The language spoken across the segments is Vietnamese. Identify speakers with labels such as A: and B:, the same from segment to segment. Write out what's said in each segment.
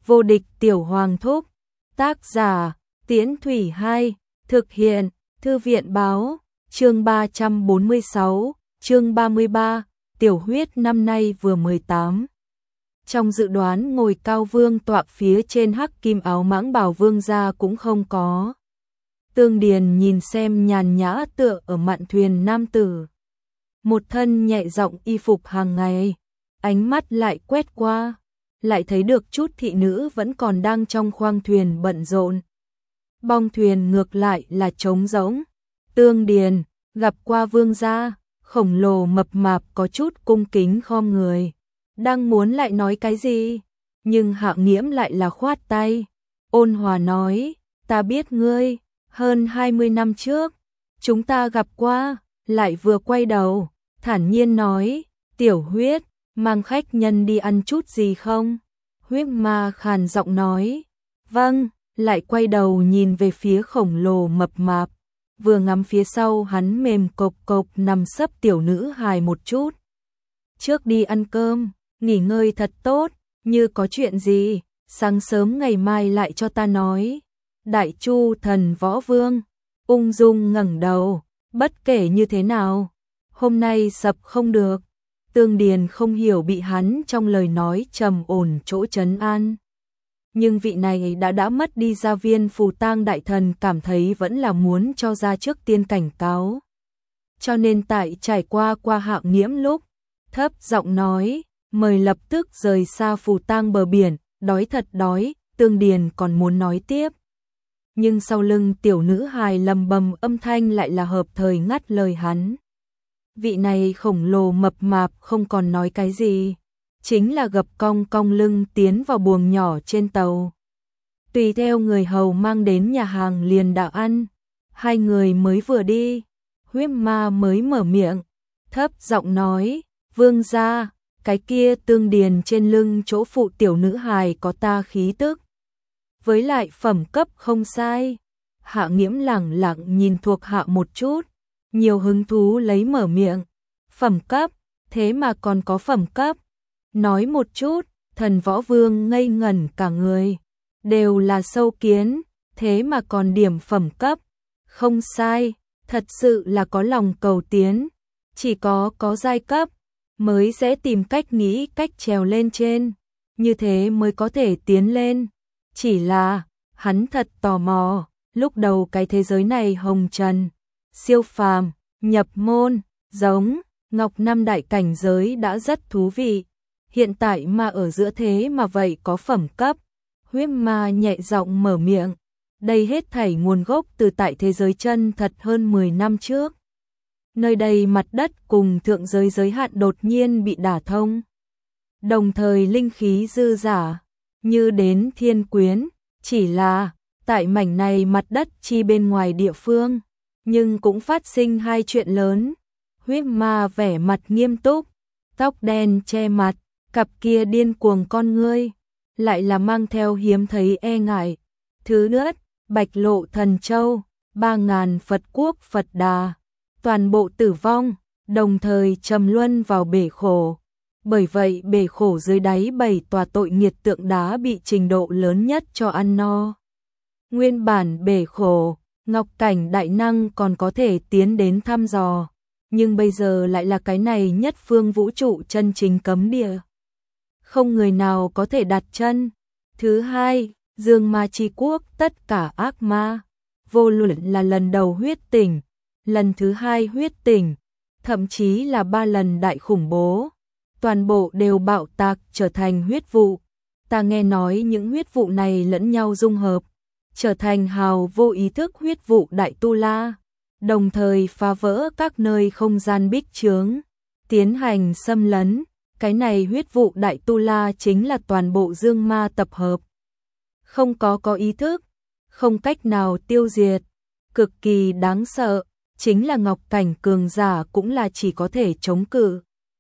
A: Vô địch tiểu hoàng thúc. Tác giả, Tiễn Thủy 2, thực hiện, Thư viện báo, chương 346, chương 33, tiểu huyết năm nay vừa 18. Trong dự đoán ngồi cao vương tọa phía trên hắc kim áo mãng bảo vương gia cũng không có. Tương Điền nhìn xem nhàn nhã tựa ở mạn thuyền nam tử. Một thân nhẹ giọng y phục hàng ngày, ánh mắt lại quét qua, lại thấy được chút thị nữ vẫn còn đang trong khoang thuyền bận rộn. Bong thuyền ngược lại là trống rỗng. Tương Điền gặp qua vương gia, khổng lồ mập mạp có chút cung kính khom người, đang muốn lại nói cái gì, nhưng Hạ Nghiễm lại là khoát tay, ôn hòa nói, ta biết ngươi, hơn 20 năm trước, chúng ta gặp qua, lại vừa quay đầu, thản nhiên nói, tiểu huyết, mang khách nhân đi ăn chút gì không? Huyết ma khàn giọng nói, vâng, lại quay đầu nhìn về phía khổng lồ mập mạp, vừa ngắm phía sau hắn mềm cộc cộc nằm sấp tiểu nữ hài một chút. Trước đi ăn cơm, nghỉ ngơi thật tốt, như có chuyện gì, sáng sớm ngày mai lại cho ta nói. Đại Chu thần võ vương, ung dung ngẩng đầu, bất kể như thế nào, hôm nay sập không được. Tương Điền không hiểu bị hắn trong lời nói trầm ổn chỗ trấn an. Nhưng vị này đã mất đi gia viên phù tang đại thần cảm thấy vẫn là muốn cho ra trước tiên cảnh cáo. Cho nên tại trải qua Hạ Nghiễm lúc, thấp giọng nói, mời lập tức rời xa phù tang bờ biển, đói thật đói, Tương Điền còn muốn nói tiếp. Nhưng sau lưng tiểu nữ hài lầm bầm âm thanh lại là hợp thời ngắt lời hắn. Vị này khổng lồ mập mạp không còn nói cái gì, chính là gập cong cong lưng tiến vào buồng nhỏ trên tàu. Tùy theo người hầu mang đến nhà hàng liền đạo ăn, hai người mới vừa đi, huyết ma mới mở miệng, thấp giọng nói, vương gia, cái kia Tương Điền trên lưng chỗ phụ tiểu nữ hài có ta khí tức. Với lại phẩm cấp không sai. Hạ Nghiễm lẳng lặng nhìn thuộc hạ một chút, nhiều hứng thú lấy mở miệng. Phẩm cấp, thế mà còn có phẩm cấp. Nói một chút, thần võ vương ngây ngẩn cả người. Đều là sâu kiến, thế mà còn điểm phẩm cấp. Không sai, thật sự là có lòng cầu tiến. Chỉ có giai cấp, mới sẽ tìm cách nghĩ cách trèo lên trên. Như thế mới có thể tiến lên. Chỉ là, hắn thật tò mò, lúc đầu cái thế giới này hồng trần, siêu phàm, nhập môn, giống, ngọc năm đại cảnh giới đã rất thú vị. Hiện tại mà ở giữa thế mà vậy có phẩm cấp. Huyết ma nhẹ giọng mở miệng. Đây hết thảy nguồn gốc từ tại thế giới chân thật hơn 10 năm trước. Nơi đây mặt đất cùng thượng giới giới hạn đột nhiên bị đả thông. Đồng thời linh khí dư dả, như đến thiên quyến, chỉ là tại mảnh này mặt đất chi bên ngoài địa phương, nhưng cũng phát sinh hai chuyện lớn. Huyết ma vẻ mặt nghiêm túc, tóc đen che mặt, cặp kia điên cuồng con ngươi, lại là mang theo hiếm thấy e ngại. Thứ nhất, Bạch Lộ Thần Châu, 3000 Phật Quốc Phật Đà, toàn bộ tử vong, đồng thời trầm luân vào bể khổ. Bởi vậy bể khổ dưới đáy 7 tòa tội nghiệt tượng đá bị trình độ lớn nhất cho ăn no. Nguyên bản bể khổ, Ngọc Cảnh đại năng còn có thể tiến đến thăm dò, nhưng bây giờ lại là cái này nhất phương vũ trụ chân chính cấm địa. Không người nào có thể đặt chân. Thứ hai, Dương Ma Chi Quốc tất cả ác ma, vô luận là lần đầu huyết tỉnh, lần thứ hai huyết tỉnh, thậm chí là 3 lần đại khủng bố. Toàn bộ đều bạo tạc trở thành huyết vụ. Ta nghe nói những huyết vụ này lẫn nhau dung hợp, trở thành hào vô ý thức huyết vụ đại tu la, đồng thời phá vỡ các nơi không gian bích chướng, tiến hành xâm lấn. Cái này huyết vụ đại tu la chính là toàn bộ dương ma tập hợp. Không có ý thức, không cách nào tiêu diệt, cực kỳ đáng sợ, chính là ngọc cảnh cường giả cũng là chỉ có thể chống cự.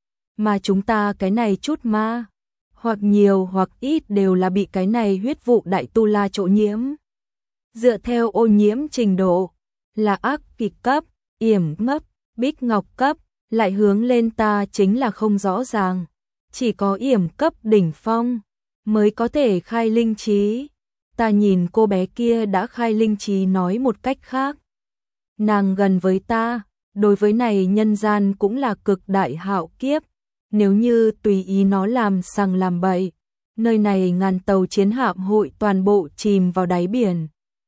A: Mà chúng ta cái này chút ma, hoặc nhiều hoặc ít đều là bị cái này huyết vụ đại tu la chỗ nhiễm. Dựa theo ô nhiễm trình độ, là ác kịch cấp, yểm ngấp, bích ngọc cấp, lại hướng lên ta chính là không rõ ràng. Chỉ có yểm cấp đỉnh phong, mới có thể khai linh trí. Ta nhìn cô bé kia đã khai linh trí nói một cách khác. Nàng gần với ta, đối với này nhân gian cũng là cực đại hạo kiếp. Nếu như tùy ý nó làm sằng làm bậy, nơi này ngàn tàu chiến hạm hội toàn bộ chìm vào đáy biển.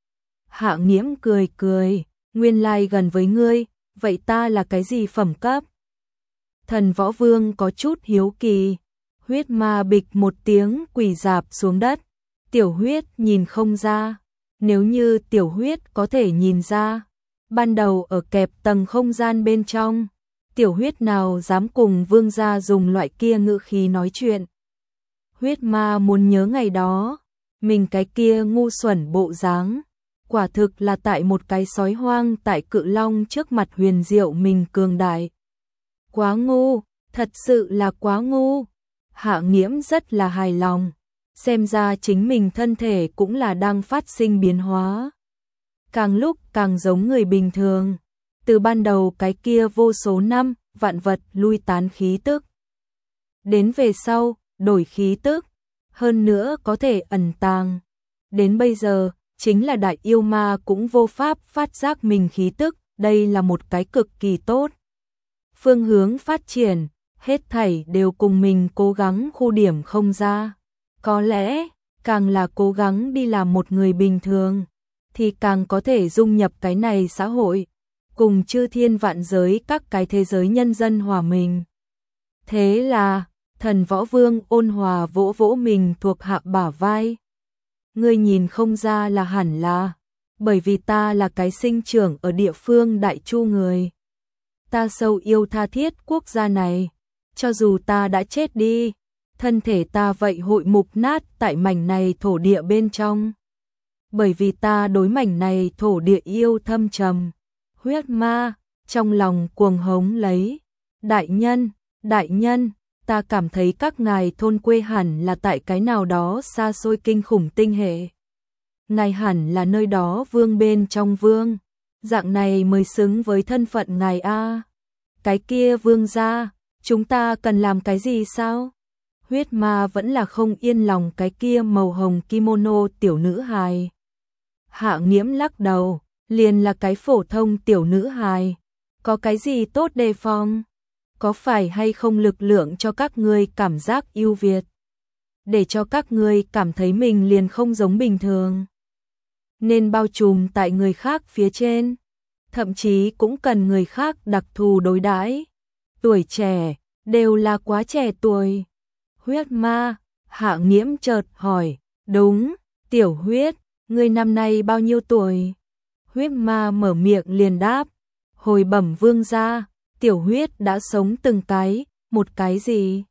A: Hạ Nghiễm cười cười, nguyên lai gần với ngươi, vậy ta là cái gì phẩm cấp? Thần Võ Vương có chút hiếu kỳ, huyết ma bịch một tiếng quỳ rạp xuống đất. Tiểu huyết nhìn không ra, nếu như tiểu huyết có thể nhìn ra, ban đầu ở kẹp tầng không gian bên trong, tiểu huyết nào dám cùng vương gia dùng loại kia ngữ khí nói chuyện. Huyết ma muốn nhớ ngày đó, mình cái kia ngu xuẩn bộ dáng, quả thực là tại một cái sói hoang tại Cự Long trước mặt huyền diệu mình cường đại. Quá ngu, thật sự là quá ngu. Hạ Nghiễm rất là hài lòng, xem ra chính mình thân thể cũng là đang phát sinh biến hóa. Càng lúc càng giống người bình thường, từ ban đầu cái kia vô số năm, vạn vật lui tán khí tức. Đến về sau, đổi khí tức, hơn nữa có thể ẩn tàng. Đến bây giờ, chính là đại yêu ma cũng vô pháp phát giác mình khí tức, đây là một cái cực kỳ tốt. Phương hướng phát triển, hết thảy đều cùng mình cố gắng khu điểm không ra. Có lẽ, càng là cố gắng đi làm một người bình thường, thì càng có thể dung nhập cái này xã hội, cùng chư thiên vạn giới các cái thế giới nhân dân hòa mình. Thế là, Thần Võ Vương ôn hòa vỗ vỗ mình thuộc hạ bả vai. Ngươi nhìn không ra là hẳn là, bởi vì ta là cái sinh trưởng ở địa phương Đại Chu người. Ta sâu yêu tha thiết quốc gia này, cho dù ta đã chết đi, thân thể ta vậy hội mục nát tại mảnh này thổ địa bên trong. Bởi vì ta đối mảnh này thổ địa yêu thâm trầm. Huyết ma, trong lòng cuồng hống lấy. Đại nhân, ta cảm thấy các ngài thôn quê hẳn là tại cái nào đó xa xôi kinh khủng tinh hệ. Ngài hẳn là nơi đó vương bên trong vương. Dạng này mới xứng với thân phận ngài a. Cái kia vương gia, chúng ta cần làm cái gì sao? Huyết ma vẫn là không yên lòng cái kia màu hồng kimono tiểu nữ hài. Hạ Nghiễm lắc đầu, liền là cái phổ thông tiểu nữ hài. Có cái gì tốt đề phòng? Có phải hay không lực lượng cho các ngươi cảm giác ưu việt? Để cho các ngươi cảm thấy mình liền không giống bình thường. Nên bao trùm tại người khác phía trên. Thậm chí cũng cần người khác đặc thù đối đãi. Tuổi trẻ, đều là quá trẻ tuổi. Huyết ma, Hạ Nghiễm chợt hỏi, đúng, tiểu huyết, ngươi năm nay bao nhiêu tuổi? Huyết ma mở miệng liền đáp, hồi bẩm vương gia, tiểu huyết đã sống từng cái, một cái gì?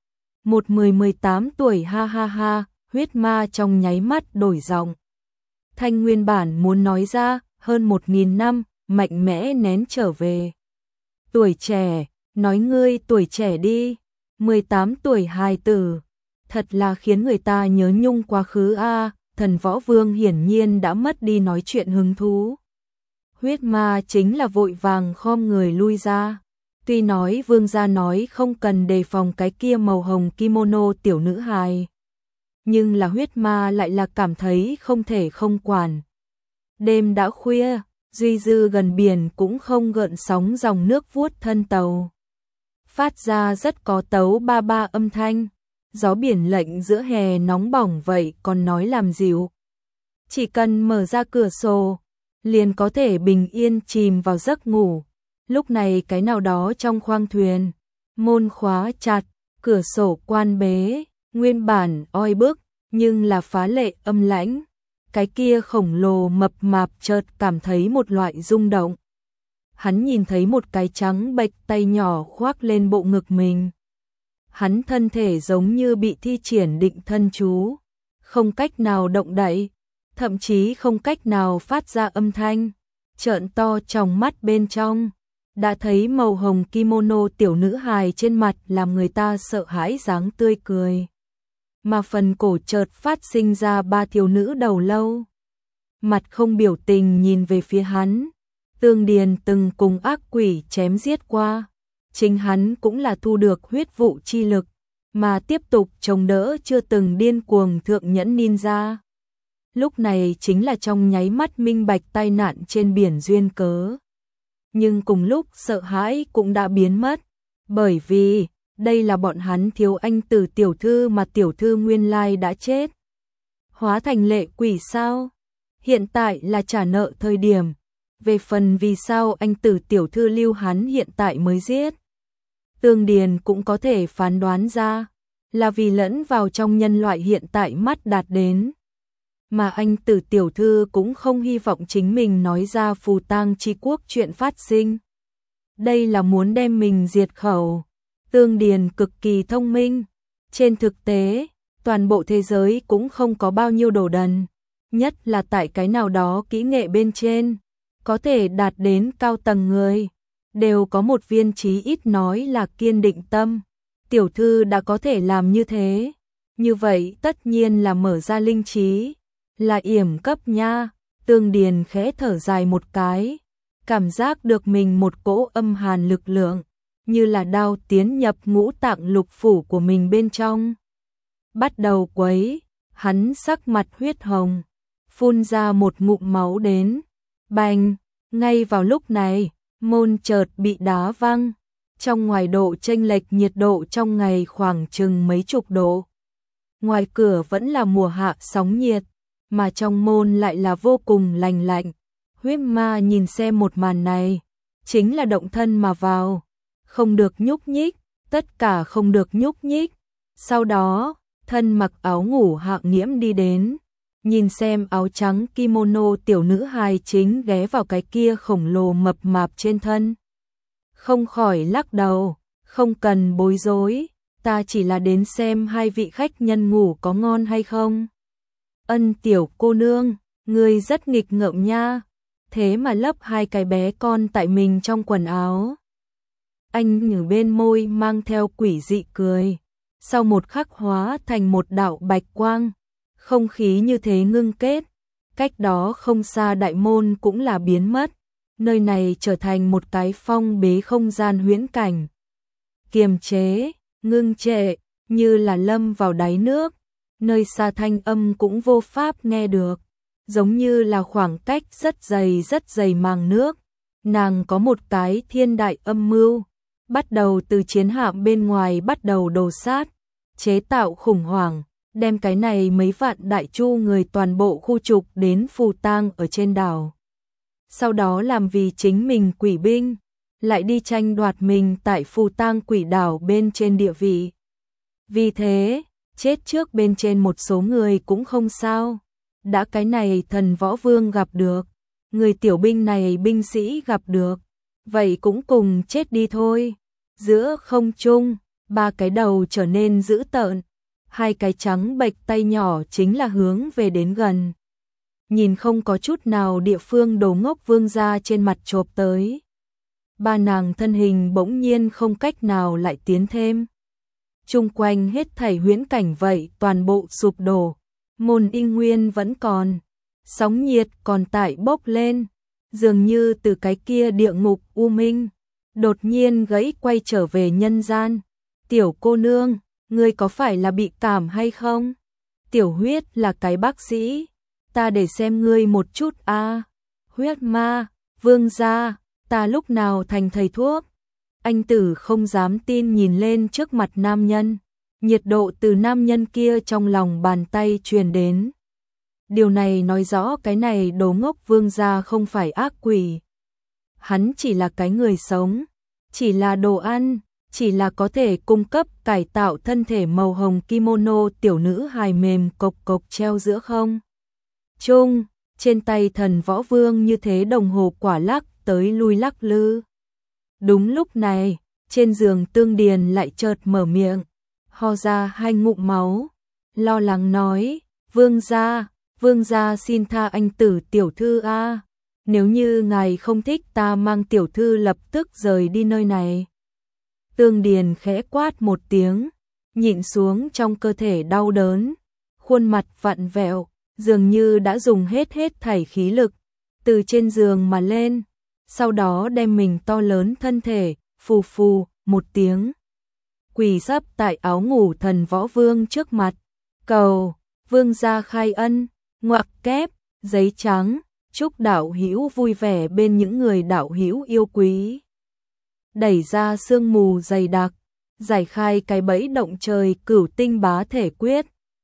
A: 18 tuổi ha ha ha, huyết ma trong nháy mắt đổi giọng. Thanh nguyên bản muốn nói ra, hơn 1000 năm, mạnh mẽ nén trở về. Tuổi trẻ, nói ngươi tuổi trẻ đi, 18 tuổi hài tử, thật là khiến người ta nhớ nhung quá khứ a. Thần Võ Vương hiển nhiên đã mất đi nói chuyện hứng thú. Huyết ma chính là vội vàng khom người lui ra. Tuy nói vương gia nói không cần đề phòng cái kia màu hồng kimono tiểu nữ hài, nhưng là huyết ma lại là cảm thấy không thể không quản. Đêm đã khuya, duy dư gần biển cũng không gợn sóng dòng nước vuốt thân tàu. Phát ra rất có tấu ba ba âm thanh. Gió biển lạnh giữa hè nóng bỏng vậy còn nói làm dịu. Chỉ cần mở ra cửa sổ, liền có thể bình yên chìm vào giấc ngủ. Lúc này cái nào đó trong khoang thuyền, môn khóa chặt, cửa sổ quan bế, nguyên bản oi bức, nhưng là phá lệ âm lãnh. Cái kia khổng lồ mập mạp chợt cảm thấy một loại rung động. Hắn nhìn thấy một cái trắng bệch tay nhỏ khoác lên bộ ngực mình. Hắn thân thể giống như bị thi triển định thân chú, không cách nào động đậy, thậm chí không cách nào phát ra âm thanh. Trợn to tròng mắt bên trong, đã thấy màu hồng kimono tiểu nữ hài trên mặt làm người ta sợ hãi dáng tươi cười. Mà phần cổ chợt phát sinh ra 3 thiếu nữ đầu lâu. Mặt không biểu tình nhìn về phía hắn, Tương Điền từng cùng ác quỷ chém giết qua. Chính hắn cũng là thu được huyết vụ chi lực, mà tiếp tục chống đỡ chưa từng điên cuồng thượng nhẫn ninja. Lúc này chính là trong nháy mắt minh bạch tai nạn trên biển duyên cớ. Nhưng cùng lúc sợ hãi cũng đã biến mất, bởi vì đây là bọn hắn thiếu anh Tử tiểu thư mà tiểu thư nguyên lai đã chết. Hóa thành lệ quỷ sao? Hiện tại là trả nợ thời điểm. Về phần vì sao anh Tử tiểu thư lưu hắn hiện tại mới giết, Tương Điền cũng có thể phán đoán ra, là vì lẫn vào trong nhân loại hiện tại mắt đạt đến. Mà anh Tử tiểu thư cũng không hy vọng chính mình nói ra phù tang chi quốc chuyện phát sinh. Đây là muốn đem mình diệt khẩu. Tương Điền cực kỳ thông minh. Trên thực tế, toàn bộ thế giới cũng không có bao nhiêu đồ đần. Nhất là tại cái nào đó kỹ nghệ bên trên, có thể đạt đến cao tầng người, đều có một viên chí ít nói là kiên định tâm. Tiểu thư đã có thể làm như thế. Như vậy tất nhiên là mở ra linh trí. Là yểm cấp nha. Tương Điền khẽ thở dài một cái. Cảm giác được mình một cỗ âm hàn lực lượng, như là đao tiến nhập ngũ tạng lục phủ của mình bên trong. Bắt đầu quấy, hắn sắc mặt huyết hồng, phun ra một ngụm máu đến. Bành, ngay vào lúc này, môn chợt bị đá văng. Trong ngoài độ chênh lệch nhiệt độ trong ngày khoảng chừng mấy chục độ. Ngoài cửa vẫn là mùa hạ sóng nhiệt, mà trong môn lại là vô cùng lành lạnh. Huyết ma nhìn xem một màn này, chính là động thân mà vào. Không được nhúc nhích, tất cả không được nhúc nhích. Sau đó, thân mặc áo ngủ Hạng Nghiễm đi đến, nhìn xem áo trắng kimono tiểu nữ hài chính ghé vào cái kia khổng lồ mập mạp trên thân. Không khỏi lắc đầu, không cần bối rối, ta chỉ là đến xem hai vị khách nhân ngủ có ngon hay không. Ân tiểu cô nương, ngươi rất nghịch ngợm nha, thế mà lấp hai cái bé con tại mình trong quần áo. Anh nhử bên môi mang theo quỷ dị cười, sau một khắc hóa thành một đạo bạch quang, không khí như thế ngưng kết, cách đó không xa đại môn cũng là biến mất, nơi này trở thành một cái phong bế không gian huyễn cảnh. Kiềm chế, ngưng trệ, như là lâm vào đáy nước, nơi xa thanh âm cũng vô pháp nghe được, giống như là khoảng cách rất dày màng nước. Nàng có một cái thiên đại âm mưu, bắt đầu từ chiến hạm bên ngoài bắt đầu đồ sát, chế tạo khủng hoảng, đem cái này mấy vạn đại chu người toàn bộ khu trục đến phù tang ở trên đảo. Sau đó làm vì chính mình quỷ binh, lại đi tranh đoạt mình tại phù tang quỷ đảo bên trên địa vị. Vì thế, chết trước bên trên một số người cũng không sao. Đã cái này thần võ vương gặp được, người tiểu binh này binh sĩ gặp được, vậy cũng cùng chết đi thôi. Giữa không trung, ba cái đầu trở nên dữ tợn, hai cái trắng bệch tay nhỏ chính là hướng về đến gần. Nhìn không có chút nào địa phương đồ ngốc vương ra trên mặt chộp tới. Ba nàng thân hình bỗng nhiên không cách nào lại tiến thêm. Chung quanh hết thảy huyễn cảnh vậy toàn bộ sụp đổ. Môn in nguyên vẫn còn, sóng nhiệt còn tại bốc lên, dường như từ cái kia địa ngục u minh, đột nhiên gãy quay trở về nhân gian. Tiểu cô nương, ngươi có phải là bị cảm hay không? Tiểu huyết là cái bác sĩ, ta để xem ngươi một chút a. Huyết ma, vương gia, ta lúc nào thành thầy thuốc? Anh Tử không dám tin nhìn lên trước mặt nam nhân. Nhiệt độ từ nam nhân kia trong lòng bàn tay truyền đến. Điều này nói rõ cái này đồ ngốc vương gia không phải ác quỷ. Hắn chỉ là cái người sống, chỉ là đồ ăn, chỉ là có thể cung cấp cải tạo thân thể màu hồng kimono tiểu nữ hài mềm cộc cộc treo giữa không trung, trên tay thần võ vương như thế đồng hồ quả lắc tới lui lắc lư. Đúng lúc này, trên giường Tương Điền lại chợt mở miệng, ho ra hai ngụm máu, lo lắng nói, vương gia xin tha anh Tử tiểu thư a, nếu như ngài không thích ta mang tiểu thư lập tức rời đi nơi này. Tương Điền khẽ quát một tiếng, nhịn xuống trong cơ thể đau đớn, khuôn mặt vặn vẹo, dường như đã dùng hết thảy khí lực, từ trên giường mà lên, sau đó đem mình to lớn thân thể, phù phù, một tiếng. quỳ sấp tại áo ngủ thần võ vương trước mặt, cầu vương gia khai ân, ngoặc kép, giấy trắng, chúc đạo hữu vui vẻ bên những người đạo hữu yêu quý. Đẩy ra sương mù dày đặc, giải khai cái bẫy động trời Cửu Tinh Bá Thể Quyết,